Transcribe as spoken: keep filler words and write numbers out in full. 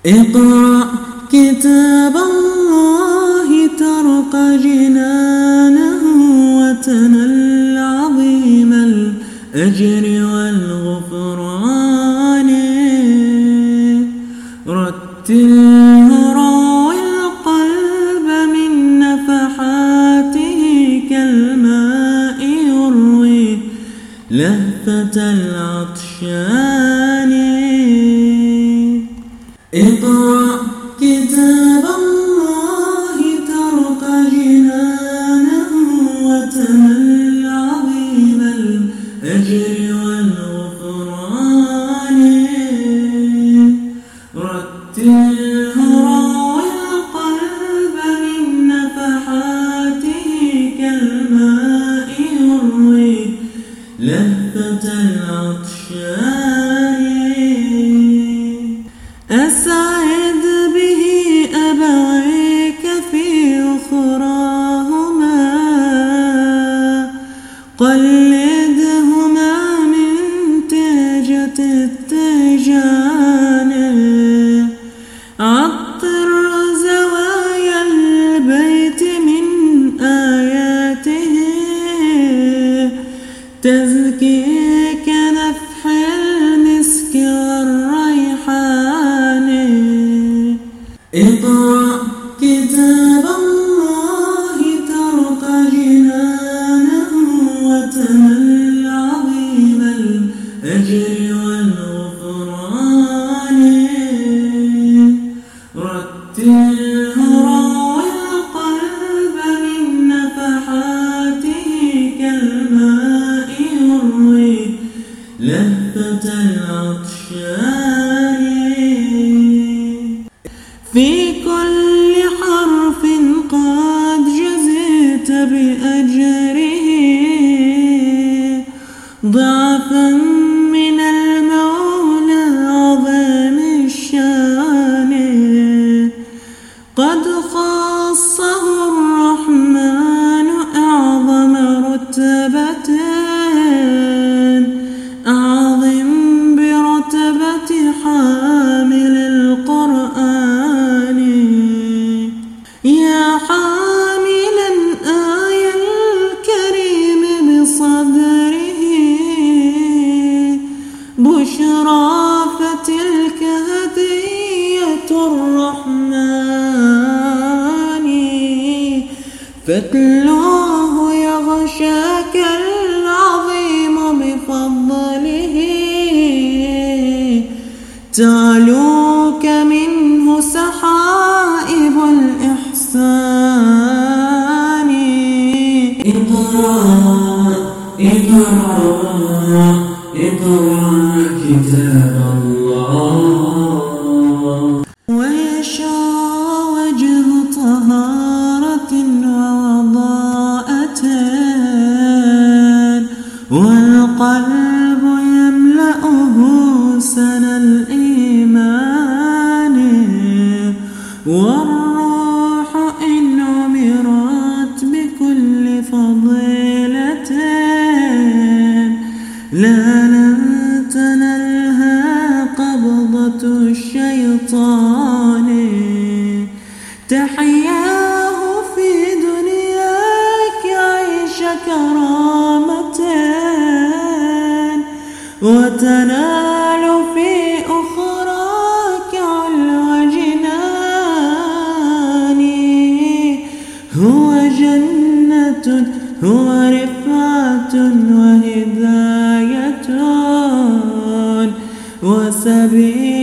اقرأ كتاب الله ترق جنانه وتنل عظيم الأجر والغفران. رتله راوي القلب من نفحاته كالماء يروي لهفة العطشان. اقرأ كتاب الله ترق جنانه وتنل عظيم الأجر والغفران. رتله راوي القلب من نفحاته كالماء يروي لهفة العطشان. أسعد به أبويك في أخراهما قلدهما من تاجة التيجان. عطر زوايا البيت من آياته تزكي كنفح المسك والريحان. اقرأ كتاب الله ترق جنانه وتنل عظيم الأجر والغفران. رتله راوي القلب من نفحاته كالماء يروي لهفة العطشان. في كل حرف قد جزيت بأجره ضعفا من المولى عظيم الشان. قد خصه الرحمن أعظم رتبة أعظم برتبة حامل القرآن. يا حاملا آي الكريم بصدره بشرى فتلك هدية الرحمن. فاتلوه يغشاك العظيم بفضله تعلوك منه سحائب الإحسان. اقرأ اقرأ اقرأ كتاب الله ويشع وجه طهارة ووضاءة والقلب يملأه سنا الإيمان. والروح إن عمرت بكل فضيلة لا لن تنلها قبضة الشيطان. تحياه في دنياك عيش كرامة وتنال في أخراك علو جنان. هو جنة هو رفعة وهداية وسبيل